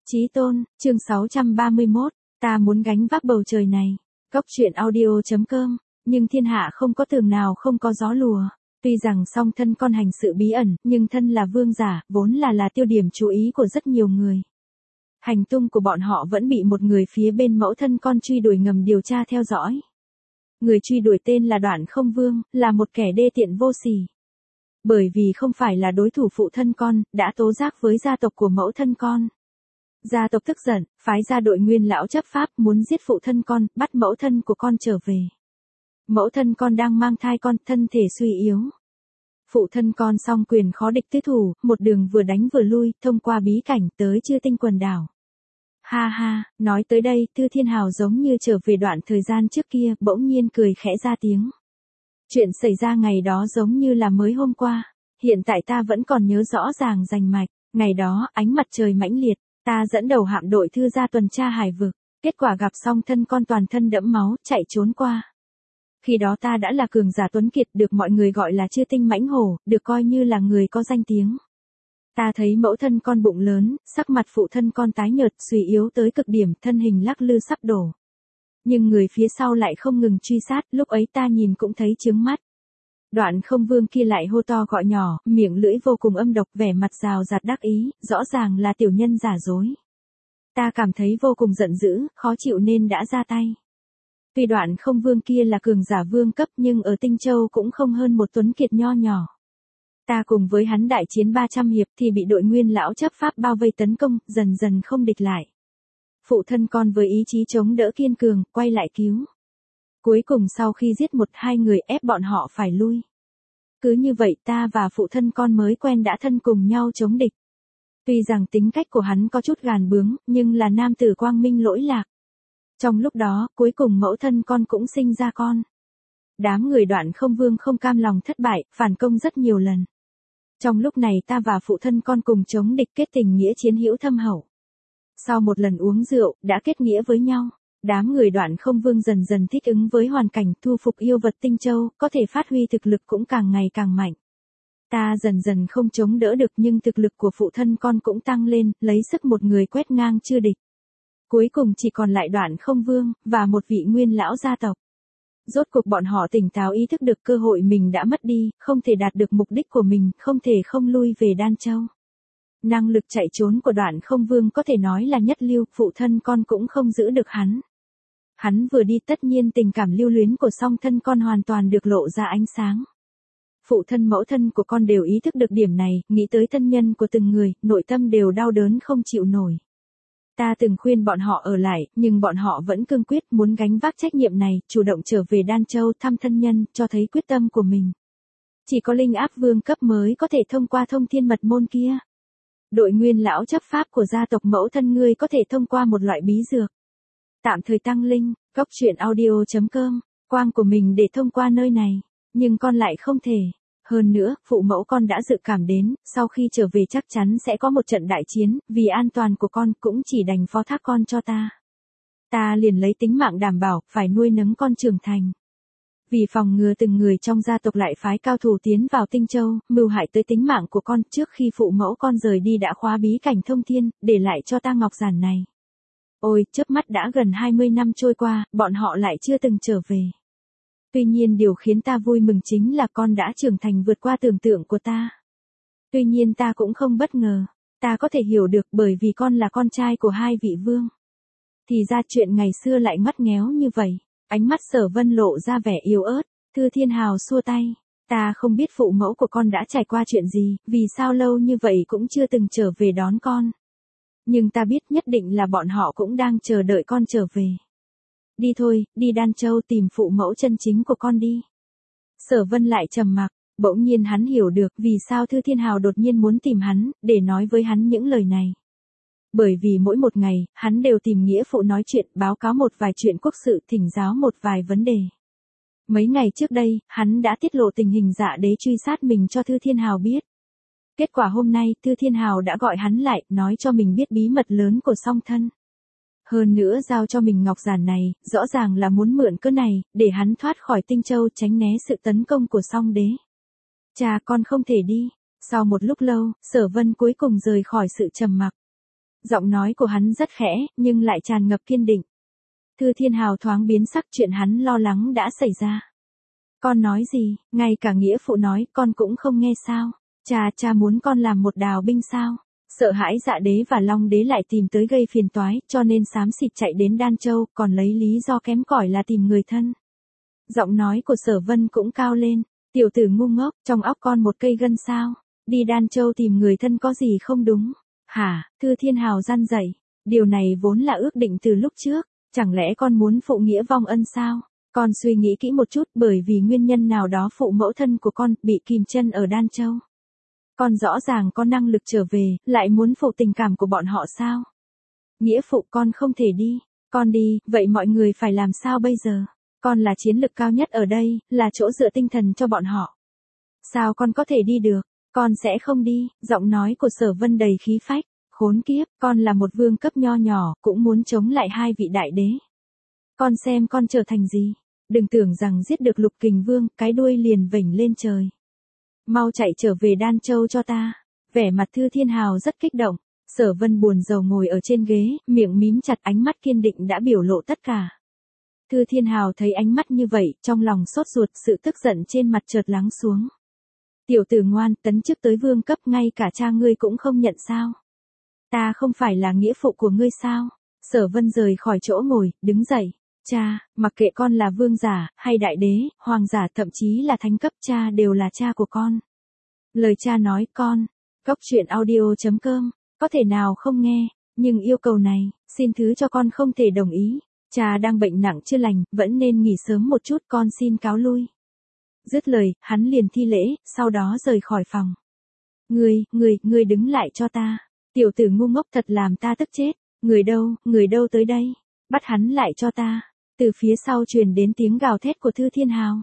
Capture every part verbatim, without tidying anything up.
Chí Tôn, chương sáu trăm ba mươi mốt, ta muốn gánh vác bầu trời này. Cốc truyện audio chấm com, nhưng thiên hạ không có tường nào không có gió lùa. Tuy rằng song thân con hành sự bí ẩn, nhưng thân là vương giả, vốn là là tiêu điểm chú ý của rất nhiều người. Hành tung của bọn họ vẫn bị một người phía bên mẫu thân con truy đuổi ngầm điều tra theo dõi. Người truy đuổi tên là Đoạn Không Vương, là một kẻ đê tiện vô sỉ. Bởi vì không phải là đối thủ phụ thân con, đã tố giác với gia tộc của mẫu thân con. Gia tộc tức giận, phái ra đội nguyên lão chấp pháp muốn giết phụ thân con, bắt mẫu thân của con trở về. Mẫu thân con đang mang thai con, thân thể suy yếu. Phụ thân con song quyền khó địch tứ thủ, một đường vừa đánh vừa lui, thông qua bí cảnh tới Chư Tinh quần đảo. Ha ha, nói tới đây, Thư Thiên Hào giống như trở về đoạn thời gian trước kia, bỗng nhiên cười khẽ ra tiếng. Chuyện xảy ra ngày đó giống như là mới hôm qua, hiện tại ta vẫn còn nhớ rõ ràng rành mạch. Ngày đó, ánh mặt trời mãnh liệt, ta dẫn đầu hạm đội Thư ra tuần tra hải vực, kết quả gặp song thân con toàn thân đẫm máu, chạy trốn qua. Khi đó ta đã là cường giả tuấn kiệt, được mọi người gọi là Chư Tinh mãnh hổ, được coi như là người có danh tiếng. Ta thấy mẫu thân con bụng lớn, sắc mặt phụ thân con tái nhợt, suy yếu tới cực điểm, thân hình lắc lư sắp đổ. Nhưng người phía sau lại không ngừng truy sát, lúc ấy ta nhìn cũng thấy chướng mắt. Đoạn Không Vương kia lại hô to gọi nhỏ, miệng lưỡi vô cùng âm độc, vẻ mặt rào rạt đắc ý, rõ ràng là tiểu nhân giả dối. Ta cảm thấy vô cùng giận dữ, khó chịu nên đã ra tay. Tuy Đoạn Không Vương kia là cường giả vương cấp nhưng ở Tinh Châu cũng không hơn một tuấn kiệt nho nhỏ. Ta cùng với hắn đại chiến ba trăm hiệp thì bị đội nguyên lão chấp pháp bao vây tấn công, dần dần không địch lại. Phụ thân con với ý chí chống đỡ kiên cường, quay lại cứu. Cuối cùng sau khi giết một hai người ép bọn họ phải lui. Cứ như vậy ta và phụ thân con mới quen đã thân cùng nhau chống địch. Tuy rằng tính cách của hắn có chút gàn bướng, nhưng là nam tử quang minh lỗi lạc. Trong lúc đó, cuối cùng mẫu thân con cũng sinh ra con. Đám người Đoạn Không Vương không cam lòng thất bại, phản công rất nhiều lần. Trong lúc này ta và phụ thân con cùng chống địch, kết tình nghĩa chiến hữu thâm hậu. Sau một lần uống rượu, đã kết nghĩa với nhau. Đám người Đoạn Không Vương dần dần thích ứng với hoàn cảnh, thu phục yêu vật Tinh Châu, có thể phát huy thực lực cũng càng ngày càng mạnh. Ta dần dần không chống đỡ được nhưng thực lực của phụ thân con cũng tăng lên, lấy sức một người quét ngang chư địch. Cuối cùng chỉ còn lại Đoạn Không Vương, và một vị nguyên lão gia tộc. Rốt cuộc bọn họ tỉnh táo ý thức được cơ hội mình đã mất đi, không thể đạt được mục đích của mình, không thể không lui về Đan Châu. Năng lực chạy trốn của Đoạn Không Vương có thể nói là nhất lưu, phụ thân con cũng không giữ được hắn. Hắn vừa đi tất nhiên tình cảm lưu luyến của song thân con hoàn toàn được lộ ra ánh sáng. Phụ thân mẫu thân của con đều ý thức được điểm này, nghĩ tới thân nhân của từng người, nội tâm đều đau đớn không chịu nổi. Ta từng khuyên bọn họ ở lại, nhưng bọn họ vẫn cương quyết muốn gánh vác trách nhiệm này, chủ động trở về Đan Châu thăm thân nhân, cho thấy quyết tâm của mình. Chỉ có linh áp vương cấp mới có thể thông qua thông thiên mật môn kia. Đội nguyên lão chấp pháp của gia tộc mẫu thân ngươi có thể thông qua một loại bí dược. Tạm thời tăng linh, cốc truyện audio chấm com, quang của mình để thông qua nơi này, nhưng con lại không thể. Hơn nữa, phụ mẫu con đã dự cảm đến, sau khi trở về chắc chắn sẽ có một trận đại chiến, vì an toàn của con cũng chỉ đành phó thác con cho ta. Ta liền lấy tính mạng đảm bảo, phải nuôi nấng con trưởng thành. Vì phòng ngừa từng người trong gia tộc lại phái cao thủ tiến vào Tinh Châu, mưu hại tới tính mạng của con, trước khi phụ mẫu con rời đi đã khóa bí cảnh thông thiên, để lại cho ta ngọc giản này. Ôi, chớp mắt đã gần hai mươi năm trôi qua, bọn họ lại chưa từng trở về. Tuy nhiên điều khiến ta vui mừng chính là con đã trưởng thành vượt qua tưởng tượng của ta. Tuy nhiên ta cũng không bất ngờ, ta có thể hiểu được bởi vì con là con trai của hai vị vương. Thì ra chuyện ngày xưa lại ngoắt ngéo như vậy. Ánh mắt Sở Vân lộ ra vẻ yếu ớt, Thư Thiên Hào xua tay. Ta không biết phụ mẫu của con đã trải qua chuyện gì, vì sao lâu như vậy cũng chưa từng trở về đón con. Nhưng ta biết nhất định là bọn họ cũng đang chờ đợi con trở về. Đi thôi, đi Đan Châu tìm phụ mẫu chân chính của con đi. Sở Vân lại trầm mặc, bỗng nhiên hắn hiểu được vì sao Thư Thiên Hào đột nhiên muốn tìm hắn, để nói với hắn những lời này. Bởi vì mỗi một ngày, hắn đều tìm nghĩa phụ nói chuyện, báo cáo một vài chuyện quốc sự, thỉnh giáo một vài vấn đề. Mấy ngày trước đây, hắn đã tiết lộ tình hình Dạ Đế truy sát mình cho Thư Thiên Hào biết. Kết quả hôm nay, Thư Thiên Hào đã gọi hắn lại, nói cho mình biết bí mật lớn của song thân. Hơn nữa giao cho mình ngọc giản này, rõ ràng là muốn mượn cớ này, để hắn thoát khỏi Tinh Châu tránh né sự tấn công của song đế. Cha con không thể đi. Sau một lúc lâu, Sở Vân cuối cùng rời khỏi sự trầm mặc. Giọng nói của hắn rất khẽ, nhưng lại tràn ngập kiên định. Thư Thiên Hào thoáng biến sắc, chuyện hắn lo lắng đã xảy ra. Con nói gì, ngay cả nghĩa phụ nói con cũng không nghe sao? Cha, cha muốn con làm một đào binh sao? Sợ hãi Dạ Đế và Long Đế lại tìm tới gây phiền toái, cho nên xám xịt chạy đến Đan Châu, còn lấy lý do kém cỏi là tìm người thân. Giọng nói của Sở Vân cũng cao lên, tiểu tử ngu ngốc, trong óc con một cây gân sao? Đi Đan Châu tìm người thân có gì không đúng? Hả? Thư Thiên Hào răn dậy, điều này vốn là ước định từ lúc trước, chẳng lẽ con muốn phụ nghĩa vong ân sao? Con suy nghĩ kỹ một chút, bởi vì nguyên nhân nào đó phụ mẫu thân của con bị kìm chân ở Đan Châu. Con rõ ràng có năng lực trở về, lại muốn phụ tình cảm của bọn họ sao? Nghĩa phụ, con không thể đi. Con đi, vậy mọi người phải làm sao bây giờ? Con là chiến lực cao nhất ở đây, là chỗ dựa tinh thần cho bọn họ. Sao con có thể đi được? Con sẽ không đi. Giọng nói của Sở Vân đầy khí phách. Khốn kiếp, con là một vương cấp nho nhỏ, cũng muốn chống lại hai vị đại đế. Con xem con trở thành gì? Đừng tưởng rằng giết được Lục Kình Vương, cái đuôi liền vểnh lên trời. Mau chạy trở về Đan Châu cho ta. Vẻ mặt Thư Thiên Hào rất kích động. Sở Vân buồn rầu ngồi ở trên ghế, miệng mím chặt, ánh mắt kiên định đã biểu lộ tất cả. Thư Thiên Hào thấy ánh mắt như vậy, trong lòng sốt ruột, sự tức giận trên mặt chợt lắng xuống. Tiểu tử ngoan, tấn chức tới vương cấp, ngay cả cha ngươi cũng không nhận sao? Ta không phải là nghĩa phụ của ngươi sao? Sở Vân rời khỏi chỗ ngồi, đứng dậy. Cha, mặc kệ con là vương giả, hay đại đế, hoàng giả, thậm chí là thánh cấp, cha đều là cha của con. Lời cha nói con. Cốc truyện audio chấm com. Có thể nào không nghe, nhưng yêu cầu này, xin thứ cho con không thể đồng ý. Cha đang bệnh nặng chưa lành, vẫn nên nghỉ sớm một chút, con xin cáo lui. Dứt lời, hắn liền thi lễ, sau đó rời khỏi phòng. Ngươi, ngươi, ngươi đứng lại cho ta. Tiểu tử ngu ngốc, thật làm ta tức chết. Người đâu, người đâu tới đây? Bắt hắn lại cho ta. Từ phía sau truyền đến tiếng gào thét của Thư Thiên Hào.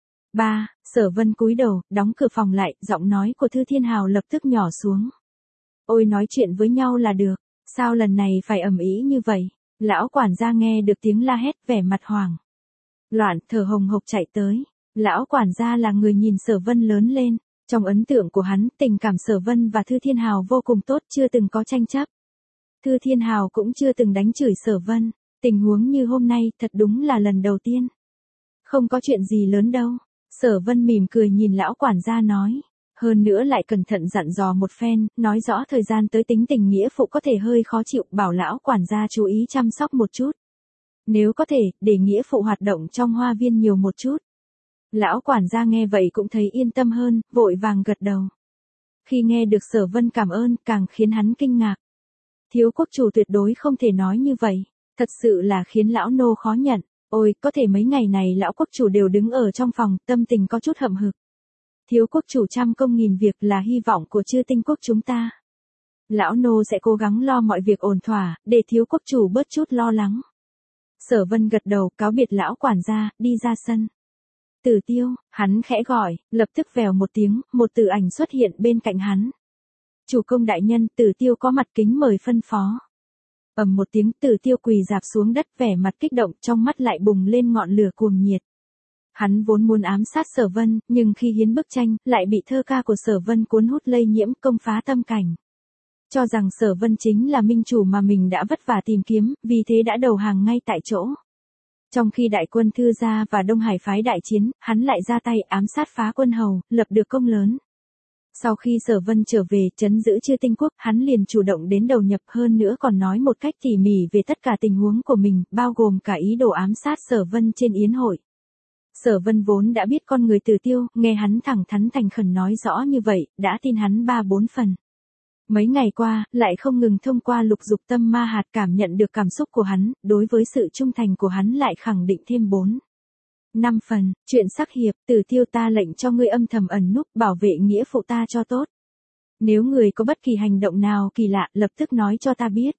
Ba, Sở Vân cúi đầu, đóng cửa phòng lại, giọng nói của Thư Thiên Hào lập tức nhỏ xuống. Ôi, nói chuyện với nhau là được, sao lần này phải ầm ĩ như vậy? Lão quản gia nghe được tiếng la hét, vẻ mặt hoảng loạn, thở hồng hộc chạy tới. Lão quản gia là người nhìn Sở Vân lớn lên, trong ấn tượng của hắn, tình cảm Sở Vân và Thư Thiên Hào vô cùng tốt, chưa từng có tranh chấp. Thư Thiên Hào cũng chưa từng đánh chửi Sở Vân, tình huống như hôm nay, thật đúng là lần đầu tiên. Không có chuyện gì lớn đâu. Sở Vân mỉm cười nhìn lão quản gia nói. Hơn nữa lại cẩn thận dặn dò một phen, nói rõ thời gian tới tính tình nghĩa phụ có thể hơi khó chịu, bảo lão quản gia chú ý chăm sóc một chút. Nếu có thể, để nghĩa phụ hoạt động trong hoa viên nhiều một chút. Lão quản gia nghe vậy cũng thấy yên tâm hơn, vội vàng gật đầu. Khi nghe được Sở Vân cảm ơn, càng khiến hắn kinh ngạc. Thiếu quốc chủ tuyệt đối không thể nói như vậy, thật sự là khiến lão nô khó nhận. Ôi, có thể mấy ngày này lão quốc chủ đều đứng ở trong phòng, tâm tình có chút hậm hực. Thiếu quốc chủ trăm công nghìn việc là hy vọng của chư tinh quốc chúng ta. Lão nô sẽ cố gắng lo mọi việc ổn thỏa, để thiếu quốc chủ bớt chút lo lắng. Sở Vân gật đầu, cáo biệt lão quản gia, đi ra sân. Tử Tiêu, hắn khẽ gọi, lập tức vèo một tiếng, một tử ảnh xuất hiện bên cạnh hắn. Chủ công đại nhân, Tử Tiêu có mặt kính mời phân phó. Ầm một tiếng, Tử Tiêu quỳ rạp xuống đất, vẻ mặt kích động, trong mắt lại bùng lên ngọn lửa cuồng nhiệt. Hắn vốn muốn ám sát Sở Vân, nhưng khi hiến bức tranh, lại bị thơ ca của Sở Vân cuốn hút lây nhiễm, công phá tâm cảnh. Cho rằng Sở Vân chính là minh chủ mà mình đã vất vả tìm kiếm, vì thế đã đầu hàng ngay tại chỗ. Trong khi đại quân Thư gia và Đông Hải phái đại chiến, hắn lại ra tay ám sát phá quân hầu, lập được công lớn. Sau khi Sở Vân trở về, trấn giữ chư tinh quốc, hắn liền chủ động đến đầu nhập, hơn nữa còn nói một cách tỉ mỉ về tất cả tình huống của mình, bao gồm cả ý đồ ám sát Sở Vân trên yến hội. Sở Vân vốn đã biết con người Tử Tiêu, nghe hắn thẳng thắn thành khẩn nói rõ như vậy, đã tin hắn ba bốn phần. Mấy ngày qua, lại không ngừng thông qua lục dục tâm ma hạt cảm nhận được cảm xúc của hắn, đối với sự trung thành của hắn lại khẳng định thêm bốn. Năm phần, chuyện sắc hiệp, Tử Tiêu, ta lệnh cho ngươi âm thầm ẩn núp, bảo vệ nghĩa phụ ta cho tốt. Nếu người có bất kỳ hành động nào kỳ lạ, lập tức nói cho ta biết.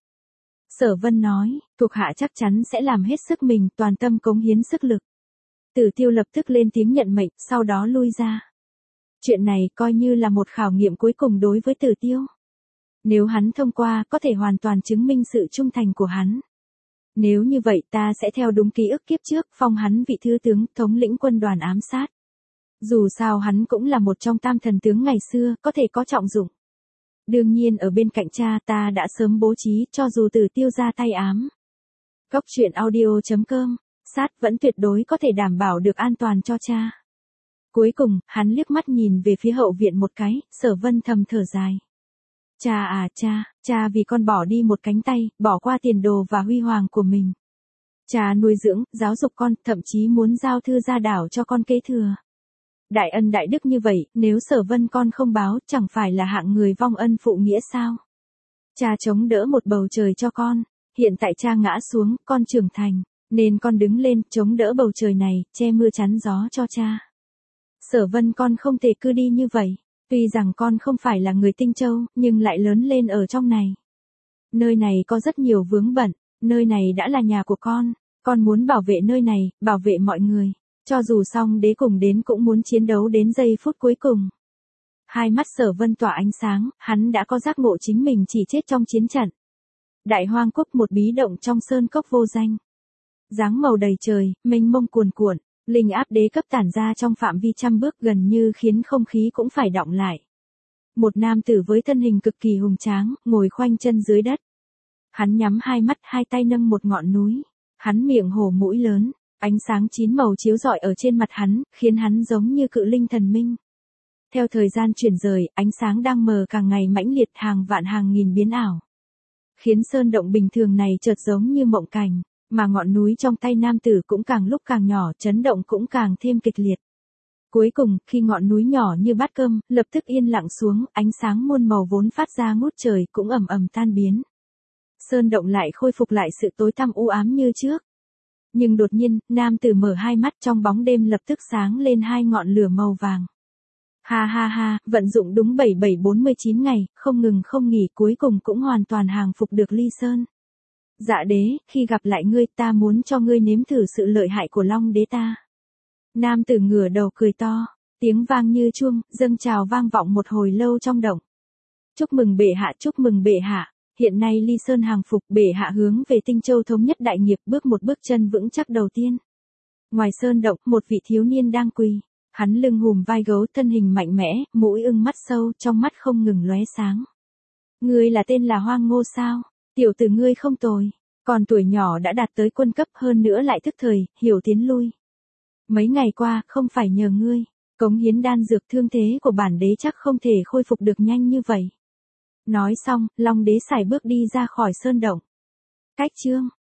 Sở Vân nói, thuộc hạ chắc chắn sẽ làm hết sức mình, toàn tâm cống hiến sức lực. Tử Tiêu lập tức lên tiếng nhận mệnh, sau đó lui ra. Chuyện này coi như là một khảo nghiệm cuối cùng đối với Tử Tiêu. Nếu hắn thông qua, có thể hoàn toàn chứng minh sự trung thành của hắn. Nếu như vậy, ta sẽ theo đúng ký ức kiếp trước, phong hắn vị thứ tướng, thống lĩnh quân đoàn ám sát. Dù sao hắn cũng là một trong tam thần tướng ngày xưa, có thể có trọng dụng. Đương nhiên ở bên cạnh cha ta đã sớm bố trí cho dù Tử Tiêu ra tay ám. Cốc truyện audio.com, sát vẫn tuyệt đối có thể đảm bảo được an toàn cho cha. Cuối cùng, hắn liếc mắt nhìn về phía hậu viện một cái, Sở Vân thầm thở dài. Cha à cha, cha vì con bỏ đi một cánh tay, bỏ qua tiền đồ và huy hoàng của mình. Cha nuôi dưỡng, giáo dục con, thậm chí muốn giao thư gia đảo cho con kế thừa. Đại ân đại đức như vậy, nếu Sở Vân con không báo, chẳng phải là hạng người vong ân phụ nghĩa sao? Cha chống đỡ một bầu trời cho con, hiện tại cha ngã xuống, con trưởng thành, nên con đứng lên, chống đỡ bầu trời này, che mưa chắn gió cho cha. Sở Vân con không thể cứ đi như vậy, tuy rằng con không phải là người Tinh Châu, nhưng lại lớn lên ở trong này. Nơi này có rất nhiều vướng bận, nơi này đã là nhà của con, con muốn bảo vệ nơi này, bảo vệ mọi người. Cho dù Song Đế cùng đến cũng muốn chiến đấu đến giây phút cuối cùng. Hai mắt Sở Vân tỏa ánh sáng, hắn đã có giác ngộ chính mình chỉ chết trong chiến trận. Đại Hoang Quốc một bí động trong sơn cốc vô danh. Dáng màu đầy trời, mênh mông cuồn cuộn, linh áp đế cấp tản ra trong phạm vi trăm bước gần như khiến không khí cũng phải đọng lại. Một nam tử với thân hình cực kỳ hùng tráng, ngồi khoanh chân dưới đất. Hắn nhắm hai mắt, hai tay nâng một ngọn núi. Hắn miệng hổ mũi lớn. Ánh sáng chín màu chiếu rọi ở trên mặt hắn, khiến hắn giống như cự linh thần minh. Theo thời gian chuyển rời, ánh sáng đang mờ càng ngày mãnh liệt hàng vạn hàng nghìn biến ảo. Khiến sơn động bình thường này chợt giống như mộng cảnh, mà ngọn núi trong tay nam tử cũng càng lúc càng nhỏ, chấn động cũng càng thêm kịch liệt. Cuối cùng, khi ngọn núi nhỏ như bát cơm, lập tức yên lặng xuống, ánh sáng muôn màu vốn phát ra ngút trời cũng ầm ầm tan biến. Sơn động lại khôi phục lại sự tối tăm u ám như trước. Nhưng đột nhiên, nam tử mở hai mắt trong bóng đêm lập tức sáng lên hai ngọn lửa màu vàng. Ha ha ha, vận dụng đúng bảy bảy bốn mươi chín ngày, không ngừng không nghỉ cuối cùng cũng hoàn toàn hàng phục được Ly Sơn. Dạ đế, khi gặp lại ngươi ta muốn cho ngươi nếm thử sự lợi hại của Long đế ta. Nam tử ngửa đầu cười to, tiếng vang như chuông, dâng trào vang vọng một hồi lâu trong động. Chúc mừng bệ hạ, chúc mừng bệ hạ. Hiện nay Ly Sơn hàng phục, bệ hạ hướng về Tinh Châu thống nhất đại nghiệp bước một bước chân vững chắc đầu tiên. Ngoài sơn động, một vị thiếu niên đang quỳ. Hắn lưng hùm vai gấu, thân hình mạnh mẽ, mũi ưng mắt sâu, trong mắt không ngừng lóe sáng. Ngươi là tên là Hoang Ngô sao? Tiểu tử ngươi không tồi. Còn tuổi nhỏ đã đạt tới quân cấp, hơn nữa lại thức thời, hiểu tiến lui. Mấy ngày qua, không phải nhờ ngươi. Cống hiến đan dược, thương thế của bản đế chắc không thể khôi phục được nhanh như vậy. Nói xong, Long đế sải bước đi ra khỏi sơn động. Cách chương